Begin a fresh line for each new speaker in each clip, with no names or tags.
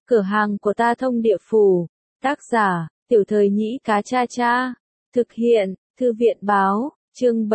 Cửa hàng của ta thông địa phủ. Tác giả, Tiểu Thời Nhĩ Cá Cha Cha. Thực hiện, Thư viện báo, chương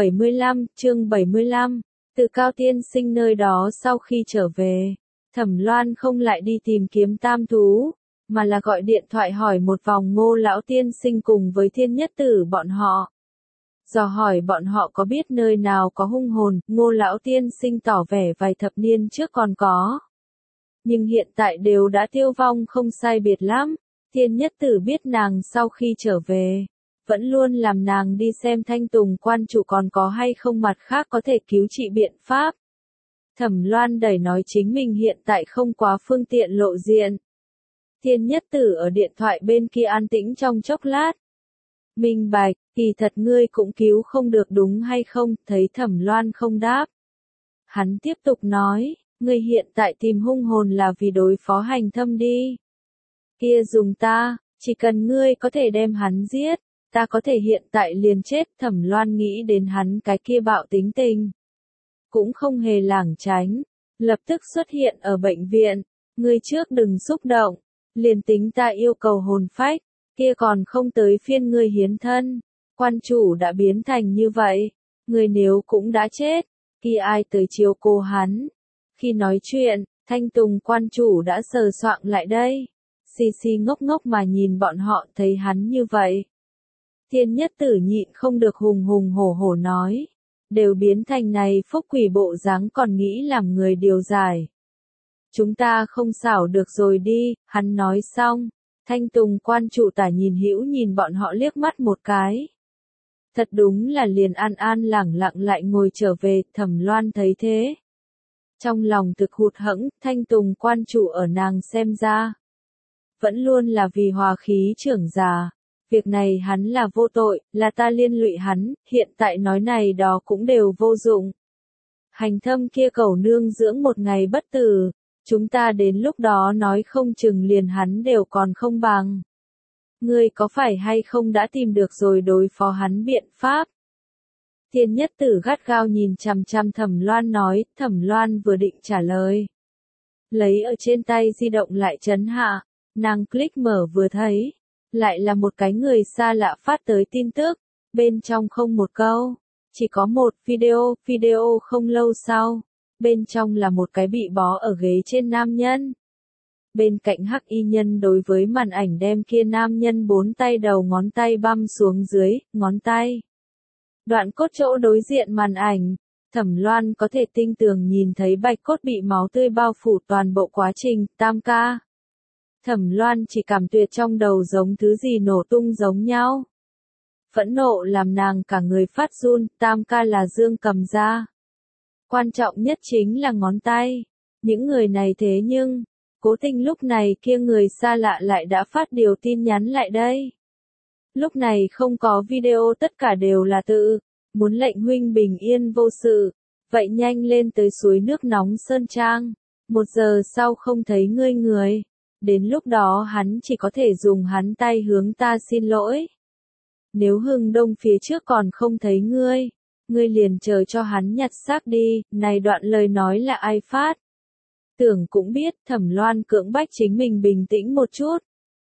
75. Từ Cao Tiên Sinh nơi đó sau khi trở về, Thẩm Loan không lại đi tìm kiếm tam thú, mà là gọi điện thoại hỏi một vòng Ngô Lão Tiên Sinh cùng với Thiên Nhất Tử bọn họ. Dò hỏi bọn họ có biết nơi nào có hung hồn, Ngô Lão Tiên Sinh tỏ vẻ vài thập niên trước còn có. Nhưng hiện tại đều đã tiêu vong không sai biệt lắm. Thiên Nhất Tử biết nàng sau khi trở về, vẫn luôn làm nàng đi xem Thanh Tùng quan chủ còn có hay không mặt khác có thể cứu trị biện pháp. Thẩm Loan đẩy nói chính mình hiện tại không quá phương tiện lộ diện. Thiên Nhất Tử ở điện thoại bên kia an tĩnh trong chốc lát. Minh bạch, kỳ thật ngươi cũng cứu không được đúng hay không, thấy Thẩm Loan không đáp. Hắn tiếp tục nói, ngươi hiện tại tìm hung hồn là vì đối phó Hành Thâm đi. Kia dùng ta, chỉ cần ngươi có thể đem hắn giết, ta có thể hiện tại liền chết. Thẩm Loan nghĩ đến hắn cái kia bạo tính tình, cũng không hề lảng tránh, lập tức xuất hiện ở bệnh viện. Ngươi trước đừng xúc động, liền tính ta yêu cầu hồn phách, kia còn không tới phiên ngươi hiến thân. Quan chủ đã biến thành như vậy, ngươi nếu cũng đã chết, kia ai tới chiếu cố hắn. Khi nói chuyện, Thanh Tùng quan chủ đã sờ soạng lại đây. Xì xì ngốc ngốc mà nhìn bọn họ, thấy hắn như vậy. Thiên Nhất Tử nhịn không được hùng hùng hổ hổ nói. Đều biến thành này phúc quỷ bộ dáng còn nghĩ làm người điều giải. Chúng ta không xảo được rồi đi, hắn nói xong. Thanh Tùng quan chủ tả nhìn hữu nhìn bọn họ liếc mắt một cái. Thật đúng là liền an an lẳng lặng lại ngồi trở về. Thẩm Loan thấy thế, trong lòng thực hụt hẫng. Thanh Tùng quan chủ ở nàng xem ra, vẫn luôn là vì hòa khí trưởng già. Việc này hắn là vô tội, là ta liên lụy hắn, hiện tại nói này đó cũng đều vô dụng. Hành Thâm kia cầu nương dưỡng một ngày bất tử, chúng ta đến lúc đó nói không chừng liền hắn đều còn không bằng. Ngươi có phải hay không đã tìm được rồi đối phó hắn biện pháp? Thiên Nhất Tử gắt gao nhìn chằm chằm Thẩm Loan nói. Thẩm Loan vừa định trả lời, lấy ở trên tay di động lại chấn hạ. Nàng click mở vừa thấy, lại là một cái người xa lạ phát tới tin tức, bên trong không một câu, chỉ có một video không lâu sau, bên trong là một cái bị bó ở ghế trên nam nhân. Bên cạnh hắc y nhân đối với màn ảnh đem kia nam nhân 4 tay đầu ngón tay băm xuống dưới, ngón tay. Đoạn cốt chỗ đối diện màn ảnh, Thẩm Loan có thể tinh tường nhìn thấy bạch cốt bị máu tươi bao phủ toàn bộ quá trình. Tam ca. Thẩm Loan chỉ cảm tuyệt trong đầu giống thứ gì nổ tung giống nhau. Phẫn nộ làm nàng cả người phát run. Tam ca là Dương cầm ra. Quan trọng nhất chính là ngón tay. Những người này thế nhưng, cố tình lúc này kia người xa lạ lại đã phát điều tin nhắn lại đây. Lúc này không có video, tất cả đều là tự, muốn lệnh huynh bình yên vô sự. Vậy nhanh lên tới suối nước nóng Sơn Trang. 1 giờ sau không thấy ngươi người. Đến lúc đó hắn chỉ có thể dùng hắn tay hướng ta xin lỗi. Nếu Hưng Đông phía trước còn không thấy ngươi, ngươi liền chờ cho hắn nhặt xác đi. Này đoạn lời nói là ai phát? Tưởng cũng biết. Thẩm Loan cưỡng bách chính mình bình tĩnh một chút.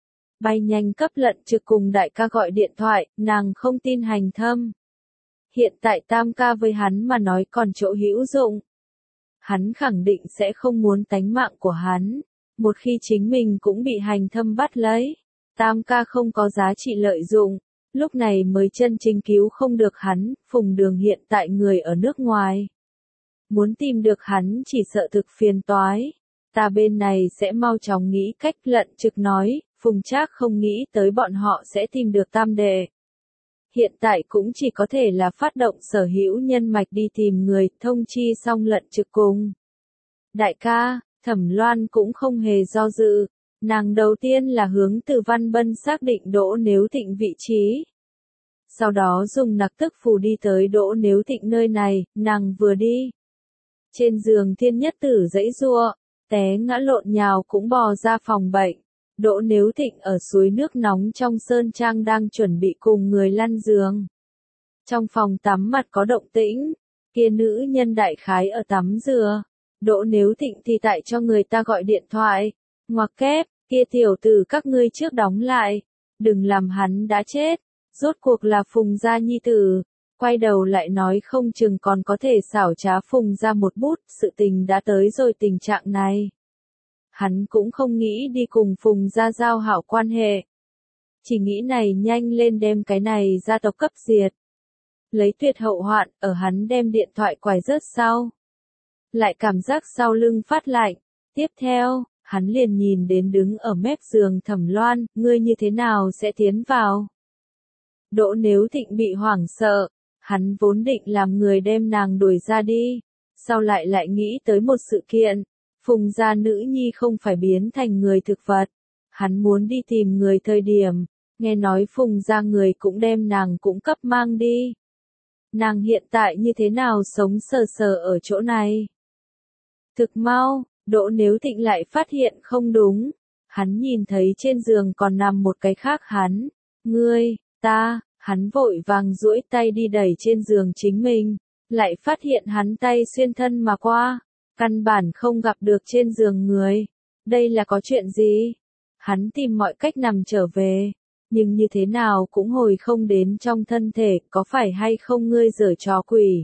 Bay nhanh cấp Lận Trực cùng đại ca gọi điện thoại, nàng không tin Hành Thâm. Hiện tại Tam ca với hắn mà nói còn chỗ hữu dụng. Hắn khẳng định sẽ không muốn tánh mạng của hắn. Một khi chính mình cũng bị Hành Thâm bắt lấy, Tam ca không có giá trị lợi dụng, lúc này mới chân chính cứu không được hắn. Phùng Đường hiện tại người ở nước ngoài, muốn tìm được hắn chỉ sợ thực phiền toái. Ta bên này sẽ mau chóng nghĩ cách. Lận Trực nói. Phùng Trác không nghĩ tới bọn họ sẽ tìm được tam đệ. Hiện tại cũng chỉ có thể là phát động sở hữu nhân mạch đi tìm người. Thông chi xong Lận Trực cùng đại ca, Thẩm Loan cũng không hề do dự. Nàng đầu tiên là hướng từ Văn Bân xác định Đỗ Nếu Thịnh vị trí. Sau đó dùng nặc tức phù đi tới Đỗ Nếu Thịnh nơi này. Nàng vừa đi, trên giường Thiên Nhất Tử giãy giụa, té ngã lộn nhào cũng bò ra phòng bệnh. Đỗ Nếu Thịnh ở suối nước nóng trong Sơn Trang đang chuẩn bị cùng người lăn giường. Trong phòng tắm mặt có động tĩnh, kia nữ nhân đại khái ở tắm dừa. Đỗ Nếu Thịnh thì tại cho người ta gọi điện thoại. Ngoặc kép, Kia tiểu tử các ngươi trước đóng lại, đừng làm hắn đã chết, rốt cuộc là Phùng gia nhi tử. Quay đầu lại nói không chừng còn có thể xảo trá Phùng ra một bút, sự tình đã tới rồi tình trạng này. Hắn cũng không nghĩ đi cùng Phùng gia giao hảo quan hệ. Chỉ nghĩ này nhanh lên đem cái này gia tộc cấp diệt. Lấy tuyệt hậu hoạn, ở hắn đem điện thoại quải rớt sau. Lại cảm giác sau lưng phát lạnh. Tiếp theo, hắn liền nhìn đến đứng ở mép giường Thẩm Loan, ngươi như thế nào sẽ tiến vào? Đỗ Nếu Thịnh bị hoảng sợ, hắn vốn định làm người đem nàng đuổi ra đi, sau lại nghĩ tới một sự kiện, Phùng gia nữ nhi không phải biến thành người thực vật, hắn muốn đi tìm người thời điểm, nghe nói Phùng gia người cũng đem nàng cũng cấp mang đi. Nàng hiện tại như thế nào sống sờ sờ ở chỗ này? Thực mau, Đỗ Nếu Thịnh lại phát hiện không đúng, hắn nhìn thấy trên giường còn nằm một cái khác hắn, ngươi, ta. Hắn vội vàng duỗi tay đi đẩy trên giường chính mình, lại phát hiện hắn tay xuyên thân mà qua, căn bản không gặp được trên giường người. Đây là có chuyện gì? Hắn tìm mọi cách nằm trở về, nhưng như thế nào cũng hồi không đến trong thân thể, có phải hay không ngươi giở trò quỷ?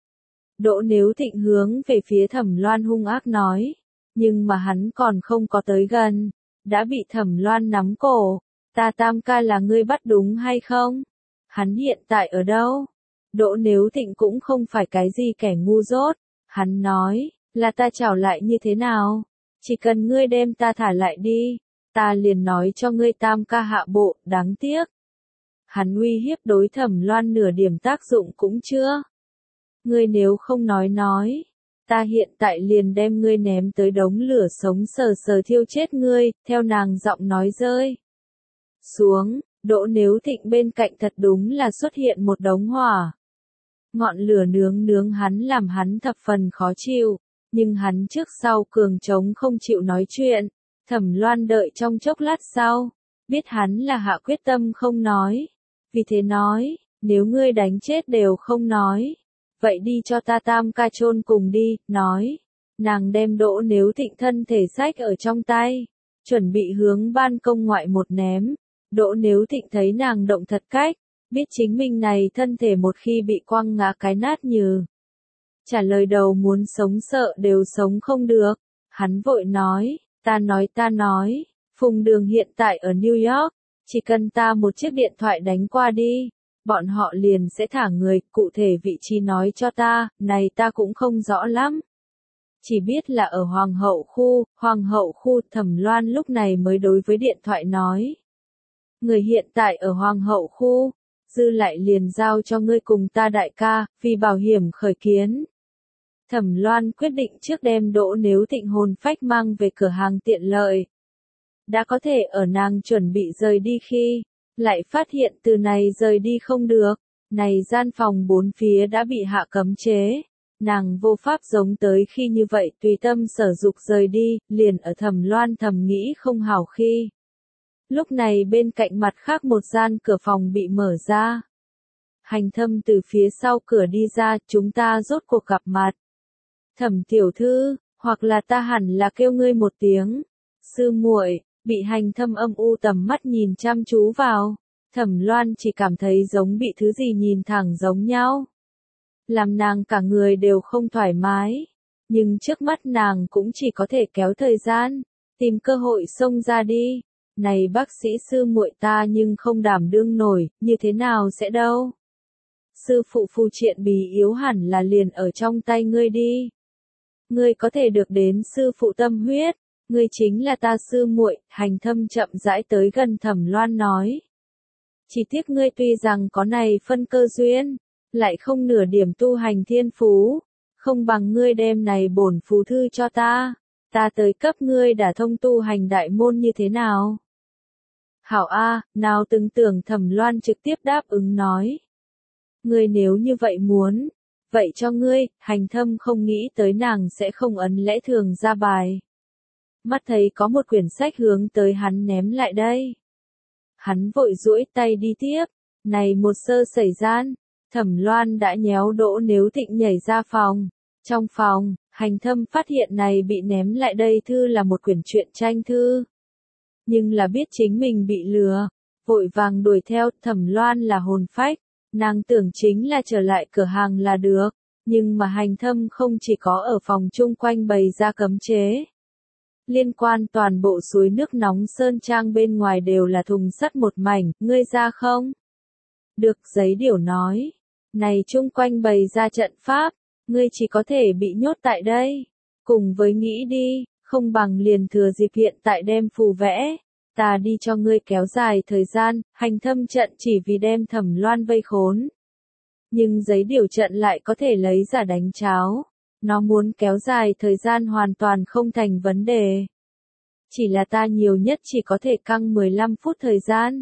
Đỗ Nếu Thịnh hướng về phía Thẩm Loan hung ác nói, nhưng mà hắn còn không có tới gần, đã bị Thẩm Loan nắm cổ, ta tam ca là ngươi bắt đúng hay không? Hắn hiện tại ở đâu? Đỗ Nếu Thịnh cũng không phải cái gì kẻ ngu dốt. Hắn nói, là ta trảo lại như thế nào? Chỉ cần ngươi đem ta thả lại đi, ta liền nói cho ngươi tam ca hạ bộ, đáng tiếc. Hắn uy hiếp đối Thẩm Loan nửa điểm tác dụng cũng chưa. Ngươi nếu không nói, ta hiện tại liền đem ngươi ném tới đống lửa sống sờ sờ thiêu chết ngươi, theo nàng giọng nói rơi xuống. Đỗ Nếu Thịnh bên cạnh thật đúng là xuất hiện một đống hỏa. Ngọn lửa nướng hắn làm hắn thập phần khó chịu, nhưng hắn trước sau cường trống không chịu nói chuyện. Thẩm Loan đợi trong chốc lát sau, biết hắn là hạ quyết tâm không nói. Vì thế nói, nếu ngươi đánh chết đều không nói, vậy đi cho ta tam ca chôn cùng đi, nói. Nàng đem Đỗ Nếu Thịnh thân thể xách ở trong tay, chuẩn bị hướng ban công ngoại một ném. Đỗ Nếu Thịnh thấy nàng động thật cách, biết chính mình này thân thể một khi bị quăng ngã cái nát nhừ. Trả lời đầu muốn sống sợ đều sống không được. Hắn vội nói, ta nói, Phùng Đường hiện tại ở New York, chỉ cần ta một chiếc điện thoại đánh qua đi, bọn họ liền sẽ thả người, cụ thể vị trí nói cho ta, này ta cũng không rõ lắm. Chỉ biết là ở Hoàng hậu khu Thẩm Loan lúc này mới đối với điện thoại nói. Người hiện tại ở Hoàng hậu khu, dư lại liền giao cho ngươi cùng ta đại ca, vì bảo hiểm khởi kiến. Thẩm Loan quyết định trước đem Đỗ Nếu Thịnh hồn phách mang về cửa hàng tiện lợi. Đã có thể ở nàng chuẩn bị rời đi khi, lại phát hiện từ này rời đi không được, này gian phòng bốn phía đã bị hạ cấm chế. Nàng vô pháp giống tới khi như vậy tùy tâm sở dục rời đi, liền ở Thẩm Loan thầm nghĩ không hảo khi. Lúc này bên cạnh mặt khác một gian cửa phòng bị mở ra. Hành Thâm từ phía sau cửa đi ra, chúng ta rốt cuộc gặp mặt. Thẩm tiểu thư, hoặc là ta hẳn là kêu ngươi một tiếng. Sư muội, bị Hành Thâm âm u tầm mắt nhìn chăm chú vào. Thẩm Loan chỉ cảm thấy giống bị thứ gì nhìn thẳng giống nhau. Làm nàng cả người đều không thoải mái. Nhưng trước mắt nàng cũng chỉ có thể kéo thời gian, tìm cơ hội xông ra đi. Này bác sĩ sư muội ta nhưng không đảm đương nổi, như thế nào sẽ đâu? Sư phụ phù triện bì yếu hẳn là liền ở trong tay ngươi đi. Ngươi có thể được đến sư phụ tâm huyết, ngươi chính là ta sư muội. Hành Thâm chậm rãi tới gần Thẩm Loan nói. Chỉ tiếc ngươi tuy rằng có này phân cơ duyên, lại không nửa điểm tu hành thiên phú, không bằng ngươi đem này bổn phù thư cho ta tới cấp ngươi đả thông tu hành đại môn như thế nào? Hảo A, nào từng tưởng Thẩm Loan trực tiếp đáp ứng nói. Ngươi nếu như vậy muốn, vậy cho ngươi. Hành Thâm không nghĩ tới nàng sẽ không ấn lẽ thường ra bài. Mắt thấy có một quyển sách hướng tới hắn ném lại đây. Hắn vội duỗi tay đi tiếp, này một sơ sẩy gian, Thẩm Loan đã nhéo Đỗ Nếu Thịnh nhảy ra phòng. Trong phòng, Hành Thâm phát hiện này bị ném lại đây thư là một quyển truyện tranh thư. nhưng là biết chính mình bị lừa, vội vàng đuổi theo. Thẩm Loan là hồn phách, nàng tưởng chính là trở lại cửa hàng là được, nhưng mà Hành Thâm không chỉ có ở phòng chung quanh bày ra cấm chế. Liên quan toàn bộ suối nước nóng Sơn Trang bên ngoài đều là thùng sắt một mảnh, ngươi ra không? Được, Giấy Điểu nói. Này chung quanh bày ra trận pháp, ngươi chỉ có thể bị nhốt tại đây. Cùng với nghĩ đi, không bằng liền thừa dịp hiện tại đem phù vẽ. Ta đi cho ngươi kéo dài thời gian, Hành Thâm trận chỉ vì đem Thẩm Loan vây khốn. Nhưng Giấy Điểu trận lại có thể lấy giả đánh cháo. Nó muốn kéo dài thời gian hoàn toàn không thành vấn đề. Chỉ là ta nhiều nhất chỉ có thể căng 15 phút thời gian.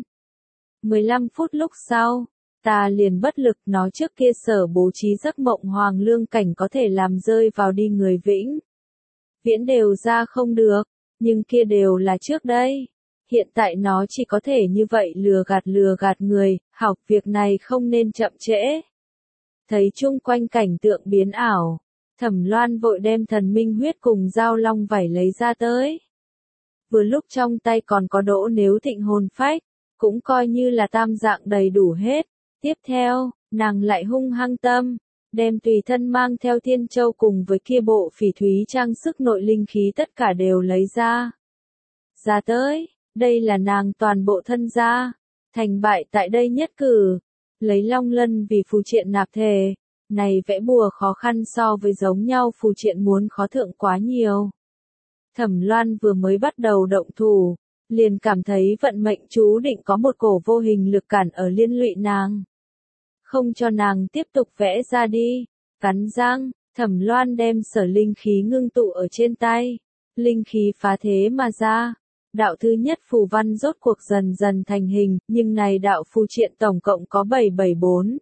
15 phút lúc sau, ta liền bất lực. Nó trước kia sở bố trí giấc mộng hoàng lương cảnh có thể làm rơi vào đi người vĩnh viễn đều ra không được, nhưng kia đều là trước đây. Hiện tại nó chỉ có thể như vậy lừa gạt người, học việc này không nên chậm trễ. Thấy chung quanh cảnh tượng biến ảo, Thẩm Loan vội đem thần minh huyết cùng dao long vảy lấy ra tới. Vừa lúc trong tay còn có Đỗ Nếu Thịnh hồn phách, cũng coi như là tam dạng đầy đủ hết. Tiếp theo, nàng lại hung hăng tâm, đem tùy thân mang theo Thiên Châu cùng với kia bộ phỉ thúy trang sức nội linh khí tất cả đều lấy ra. Ra tới, đây là nàng toàn bộ thân gia, thành bại tại đây nhất cử. Lấy long lân vì phù triện nạp thề, này vẽ bùa khó khăn so với giống nhau phù triện muốn khó thượng quá nhiều. Thẩm Loan vừa mới bắt đầu động thủ, liền cảm thấy vận mệnh chú định có một cổ vô hình lực cản ở liên lụy nàng. Không cho nàng tiếp tục vẽ ra đi. Cắn răng, Thẩm Loan đem sở linh khí ngưng tụ ở trên tay. Linh khí phá thế mà ra. Đạo thứ nhất phù văn rốt cuộc dần dần thành hình, nhưng này đạo phù triện tổng cộng có 774.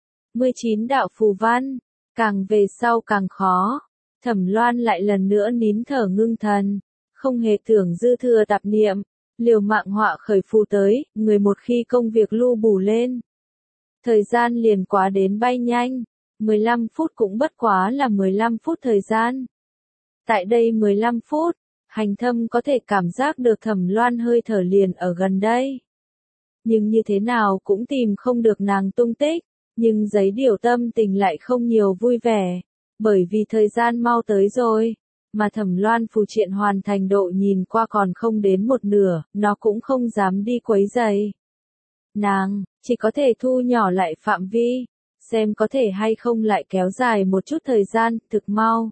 19 đạo phù văn, càng về sau càng khó. Thẩm Loan lại lần nữa nín thở ngưng thần, không hề tưởng dư thừa tạp niệm, liều mạng họa khởi phù tới, người một khi công việc lu bù lên. Thời gian liền quá đến bay nhanh, 15 phút cũng bất quá là 15 phút thời gian. Tại đây 15 phút, Hành Thâm có thể cảm giác được Thẩm Loan hơi thở liền ở gần đây. Nhưng như thế nào cũng tìm không được nàng tung tích, nhưng Giấy Điểu tâm tình lại không nhiều vui vẻ, bởi vì thời gian mau tới rồi, mà Thẩm Loan phù triện hoàn thành độ nhìn qua còn không đến một nửa, nó cũng không dám đi quấy rầy. Nàng chỉ có thể thu nhỏ lại phạm vi, xem có thể hay không lại kéo dài một chút thời gian, thực mau.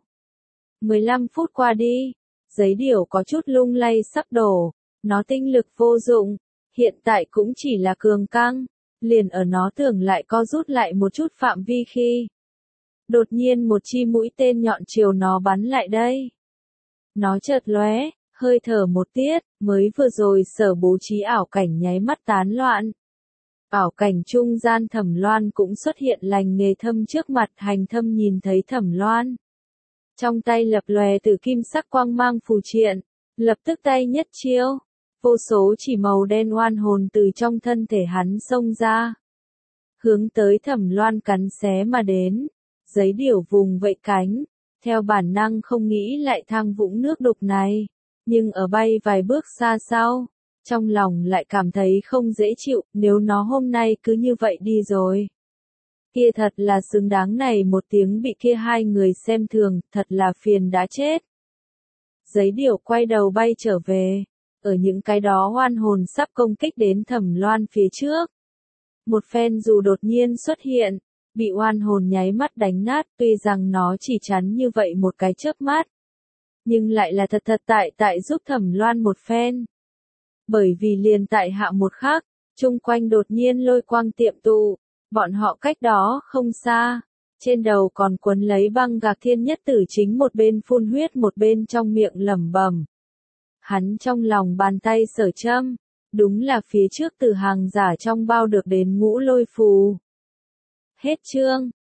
15 phút qua đi, Giấy Điểu có chút lung lay sắp đổ, nó tinh lực vô dụng, hiện tại cũng chỉ là cường căng, liền ở nó tưởng lại co rút lại một chút phạm vi khi. Đột nhiên một chi mũi tên nhọn chiều nó bắn lại đây. Nó chợt lóe, hơi thở một tiết, mới vừa rồi sở bố trí ảo cảnh nháy mắt tán loạn. Ảo cảnh trung gian Thẩm Loan cũng xuất hiện lành nghề thâm trước mặt. Hành Thâm nhìn thấy Thẩm Loan. Trong tay lập lòe từ kim sắc quang mang phù triện, lập tức tay nhất chiêu. Vô số chỉ màu đen oan hồn từ trong thân thể hắn xông ra. Hướng tới Thẩm Loan cắn xé mà đến. Giấy Điểu vùng vẫy cánh, theo bản năng không nghĩ lại thang vũng nước đục này. Nhưng ở bay vài bước xa sau, trong lòng lại cảm thấy không dễ chịu, nếu nó hôm nay cứ như vậy đi rồi. Kia thật là xứng đáng này một tiếng bị kia hai người xem thường, thật là phiền đã chết. Giấy Điểu quay đầu bay trở về, ở những cái đó oan hồn sắp công kích đến Thẩm Loan phía trước. Một phen dù đột nhiên xuất hiện, bị oan hồn nháy mắt đánh nát, tuy rằng nó chỉ chắn như vậy một cái chớp mắt. Nhưng lại là thật tại giúp Thẩm Loan một phen. Bởi vì liền tại hạ một khắc, chung quanh đột nhiên lôi quang tiệm tụ, bọn họ cách đó không xa, trên đầu còn quấn lấy băng gạc Thiên Nhất Tử chính một bên phun huyết một bên trong miệng lẩm bẩm. Hắn trong lòng bàn tay sở châm, đúng là phía trước từ hàng giả trong bao được đến ngũ lôi phù. Hết chương.